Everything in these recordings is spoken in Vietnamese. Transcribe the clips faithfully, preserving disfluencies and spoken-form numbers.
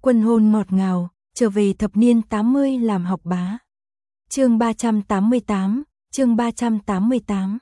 Quân hôn ngọt ngào, trở về thập niên tám mươi làm học bá. Chương ba trăm tám mươi tám, chương ba trăm tám mươi tám.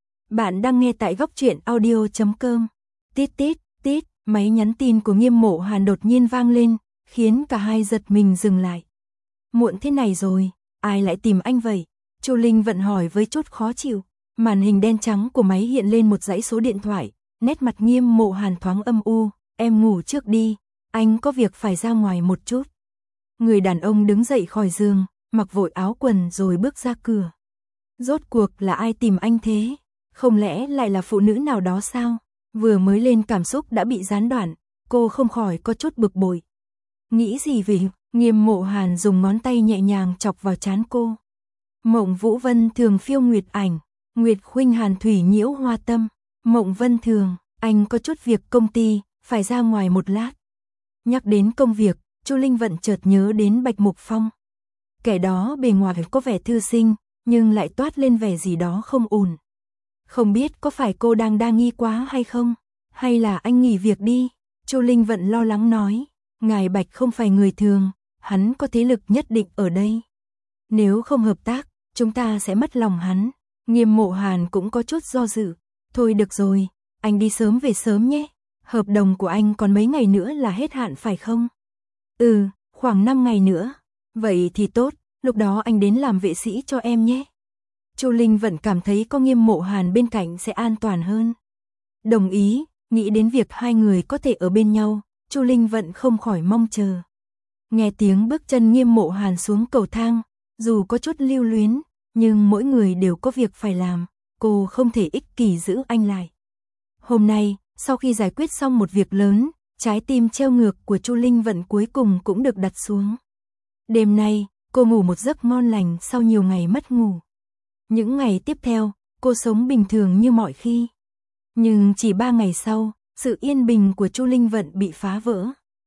Bạn đang nghe tại góc truyện audio chấm com. Tít tít, tít, máy nhắn tin của Nghiêm Mộ Hàn đột nhiên vang lên, khiến cả hai giật mình dừng lại. Muộn thế này rồi, ai lại tìm anh vậy? Chu Linh Vận hỏi với chút khó chịu. Màn hình đen trắng của máy hiện lên một dãy số điện thoại, nét mặt Nghiêm Mộ Hàn thoáng âm u, em ngủ trước đi, anh có việc phải ra ngoài một chút. Người đàn ông đứng dậy khỏi giường, mặc vội áo quần rồi bước ra cửa. Rốt cuộc là ai tìm anh thế? Không lẽ lại là phụ nữ nào đó sao? Vừa mới lên cảm xúc đã bị gián đoạn, cô không khỏi có chút bực bội. Nghĩ gì vậy? Nghiêm Mộ Hàn dùng ngón tay nhẹ nhàng chọc vào trán cô. Mộng Vũ Vân Thường phiêu nguyệt ảnh, Nguyệt khuynh hàn thủy nhiễu hoa tâm. Mộng Vân Thường, anh có chút việc công ty, phải ra ngoài một lát. Nhắc đến công việc, Chu Linh Vận chợt nhớ đến Bạch Mục Phong. Kẻ đó bề ngoài có vẻ thư sinh, nhưng lại toát lên vẻ gì đó không ổn. Không biết có phải cô đang đa nghi quá hay không? Hay là anh nghỉ việc đi? Chu Linh Vận lo lắng nói. Ngài Bạch không phải người thường, hắn có thế lực nhất định ở đây. Nếu không hợp tác, chúng ta sẽ mất lòng hắn. Nghiêm Mộ Hàn cũng có chút do dự. Thôi được rồi, anh đi sớm về sớm nhé. Hợp đồng của anh còn mấy ngày nữa là hết hạn phải không? Ừ, khoảng năm ngày nữa. Vậy thì tốt, lúc đó anh đến làm vệ sĩ cho em nhé. Chu Linh Vận cảm thấy có Nghiêm Mộ Hàn bên cạnh sẽ an toàn hơn. Đồng ý, nghĩ đến việc hai người có thể ở bên nhau, Chu Linh Vận không khỏi mong chờ. Nghe tiếng bước chân Nghiêm Mộ Hàn xuống cầu thang, dù có chút lưu luyến, nhưng mỗi người đều có việc phải làm, cô không thể ích kỷ giữ anh lại. Hôm nay, sau khi giải quyết xong một việc lớn, trái tim treo ngược của Chu Linh Vận cuối cùng cũng được đặt xuống. Đêm nay, cô ngủ một giấc ngon lành sau nhiều ngày mất ngủ. Những ngày tiếp theo, cô sống bình thường như mọi khi. Nhưng chỉ ba ngày sau, sự yên bình của Chu Linh Vận bị phá vỡ.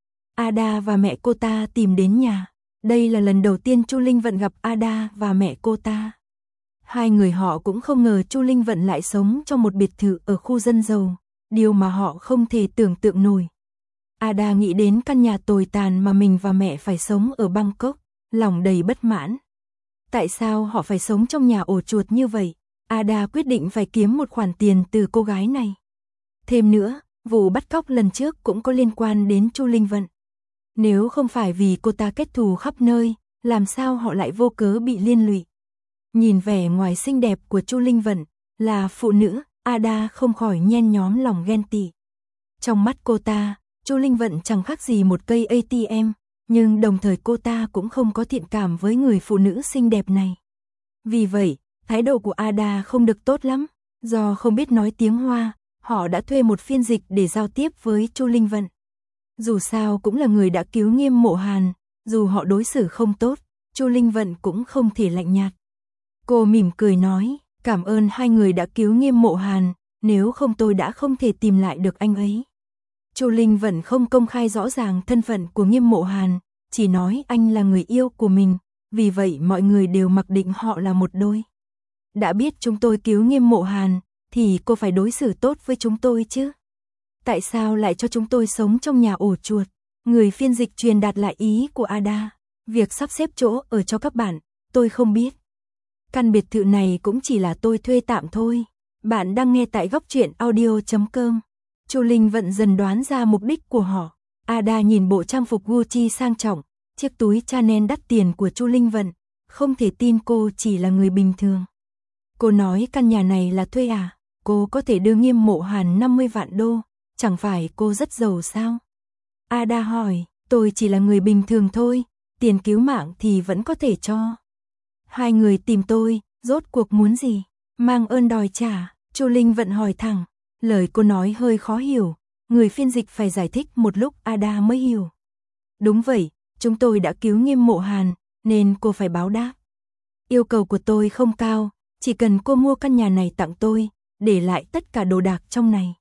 Ada và mẹ cô ta tìm đến nhà. Đây là lần đầu tiên Chu Linh Vận gặp Ada và mẹ cô ta. Hai người họ cũng không ngờ Chu Linh Vận lại sống trong một biệt thự ở khu dân giàu, điều mà họ không thể tưởng tượng nổi. Ada nghĩ đến căn nhà tồi tàn mà mình và mẹ phải sống ở Bangkok, lòng đầy bất mãn. Tại sao họ phải sống trong nhà ổ chuột như vậy? Ada quyết định phải kiếm một khoản tiền từ cô gái này. Thêm nữa, vụ bắt cóc lần trước cũng có liên quan đến Chu Linh Vận. Nếu không phải vì cô ta kết thù khắp nơi, làm sao họ lại vô cớ bị liên lụy? Nhìn vẻ ngoài xinh đẹp của Chu Linh Vận, là phụ nữ, Ada không khỏi nhen nhóm lòng ghen tị. Trong mắt cô ta, Chu Linh Vận chẳng khác gì một cây a tê em, nhưng đồng thời cô ta cũng không có thiện cảm với người phụ nữ xinh đẹp này. Vì vậy, thái độ của Ada không được tốt lắm. Do không biết nói tiếng Hoa, họ đã thuê một phiên dịch để giao tiếp với Chu Linh Vận. Dù sao cũng là người đã cứu Nghiêm Mộ Hàn, dù họ đối xử không tốt, Chu Linh Vận cũng không thể lạnh nhạt. Cô mỉm cười nói, cảm ơn hai người đã cứu Nghiêm Mộ Hàn, nếu không tôi đã không thể tìm lại được anh ấy. Chu Linh Vận không công khai rõ ràng thân phận của Nghiêm Mộ Hàn, chỉ nói anh là người yêu của mình, vì vậy mọi người đều mặc định họ là một đôi. Đã biết chúng tôi cứu Nghiêm Mộ Hàn, thì cô phải đối xử tốt với chúng tôi chứ. Tại sao lại cho chúng tôi sống trong nhà ổ chuột? Người phiên dịch truyền đạt lại ý của Ada. Việc sắp xếp chỗ ở cho các bạn, tôi không biết. Căn biệt thự này cũng chỉ là tôi thuê tạm thôi. Bạn đang nghe tại góc truyện audio chấm com. Chu Linh Vận dần đoán ra mục đích của họ. Ada nhìn bộ trang phục Gucci sang trọng, chiếc túi Chanel đắt tiền của Chu Linh Vận, không thể tin cô chỉ là người bình thường. Cô nói căn nhà này là thuê à? Cô có thể đưa Nghiêm Mộ Hàn năm mươi vạn đô, chẳng phải cô rất giàu sao? Ada hỏi, tôi chỉ là người bình thường thôi, tiền cứu mạng thì vẫn có thể cho. Hai người tìm tôi, rốt cuộc muốn gì? Mang ơn đòi trả, Chu Linh Vận hỏi thẳng. Lời cô nói hơi khó hiểu, người phiên dịch phải giải thích một lúc Ada mới hiểu. Đúng vậy, chúng tôi đã cứu Nghiêm Mộ Hàn, nên cô phải báo đáp. Yêu cầu của tôi không cao, chỉ cần cô mua căn nhà này tặng tôi, để lại tất cả đồ đạc trong này.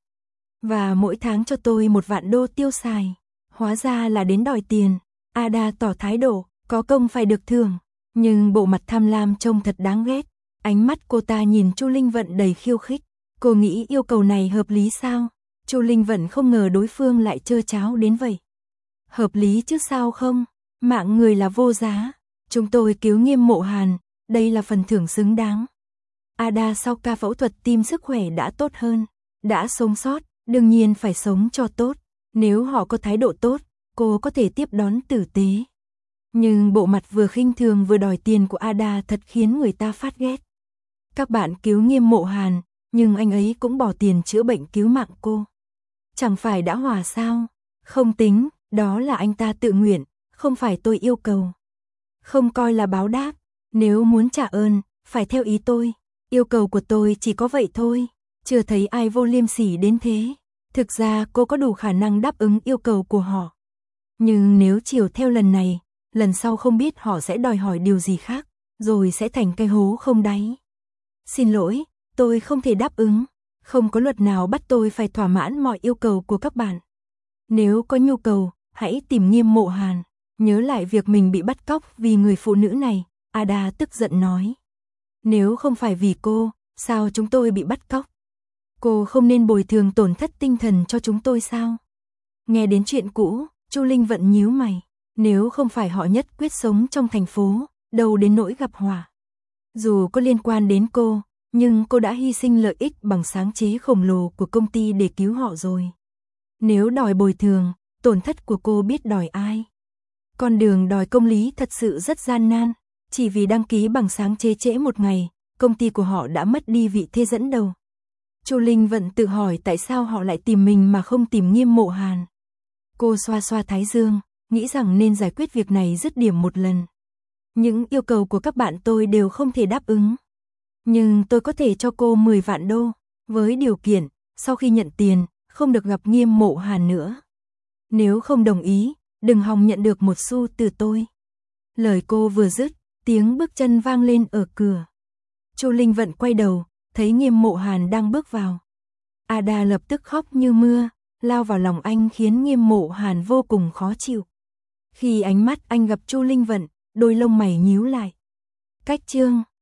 Và mỗi tháng cho tôi một vạn đô tiêu xài. Hóa ra là đến đòi tiền. Ada tỏ thái độ, có công phải được thưởng. Nhưng bộ mặt tham lam trông thật đáng ghét. Ánh mắt cô ta nhìn Chu Linh Vận đầy khiêu khích. Cô nghĩ yêu cầu này hợp lý sao? Chu Linh Vận không ngờ đối phương lại trơ cháo đến vậy. Hợp lý chứ sao không? Mạng người là vô giá. Chúng tôi cứu Nghiêm Mộ Hàn, đây là phần thưởng xứng đáng. Ada sau ca phẫu thuật tim sức khỏe đã tốt hơn, đã sống sót, đương nhiên phải sống cho tốt. Nếu họ có thái độ tốt, cô có thể tiếp đón tử tế. Nhưng bộ mặt vừa khinh thường vừa đòi tiền của Ada thật khiến người ta phát ghét. Các bạn cứu Nghiêm Mộ Hàn, nhưng anh ấy cũng bỏ tiền chữa bệnh cứu mạng cô. Chẳng phải đã hòa sao? Không tính, đó là anh ta tự nguyện, không phải tôi yêu cầu. Không coi là báo đáp, nếu muốn trả ơn, phải theo ý tôi. Yêu cầu của tôi chỉ có vậy thôi, chưa thấy ai vô liêm sỉ đến thế. Thực ra cô có đủ khả năng đáp ứng yêu cầu của họ. Nhưng nếu chiều theo lần này, lần sau không biết họ sẽ đòi hỏi điều gì khác, rồi sẽ thành cái hố không đáy. Xin lỗi, tôi không thể đáp ứng, không có luật nào bắt tôi phải thỏa mãn mọi yêu cầu của các bạn. Nếu có nhu cầu, hãy tìm Nghiêm Mộ Hàn. Nhớ lại việc mình bị bắt cóc vì người phụ nữ này, Ada tức giận nói. Nếu không phải vì cô, sao chúng tôi bị bắt cóc? Cô không nên bồi thường tổn thất tinh thần cho chúng tôi sao? Nghe đến chuyện cũ, Chu Linh Vận nhíu mày. Nếu không phải họ nhất quyết sống trong thành phố, đâu đến nỗi gặp họa. Dù có liên quan đến cô, nhưng cô đã hy sinh lợi ích bằng sáng chế khổng lồ của công ty để cứu họ rồi. Nếu đòi bồi thường, tổn thất của cô biết đòi ai? Con đường đòi công lý thật sự rất gian nan. Chỉ vì đăng ký bằng sáng chế trễ một ngày, công ty của họ đã mất đi vị thế dẫn đầu. Chu Linh Vận tự hỏi tại sao họ lại tìm mình mà không tìm Nghiêm Mộ Hàn. Cô xoa xoa thái dương, nghĩ rằng nên giải quyết việc này dứt điểm một lần. Những yêu cầu của các bạn tôi đều không thể đáp ứng. Nhưng tôi có thể cho cô mười vạn đô, với điều kiện, sau khi nhận tiền, không được gặp Nghiêm Mộ Hàn nữa. Nếu không đồng ý, đừng hòng nhận được một xu từ tôi. Lời cô vừa dứt, tiếng bước chân vang lên ở cửa. Chu Linh Vận quay đầu, thấy Nghiêm Mộ Hàn đang bước vào. Ada lập tức khóc như mưa, lao vào lòng anh khiến Nghiêm Mộ Hàn vô cùng khó chịu. Khi ánh mắt anh gặp Chu Linh Vận, đôi lông mày nhíu lại. Cách chương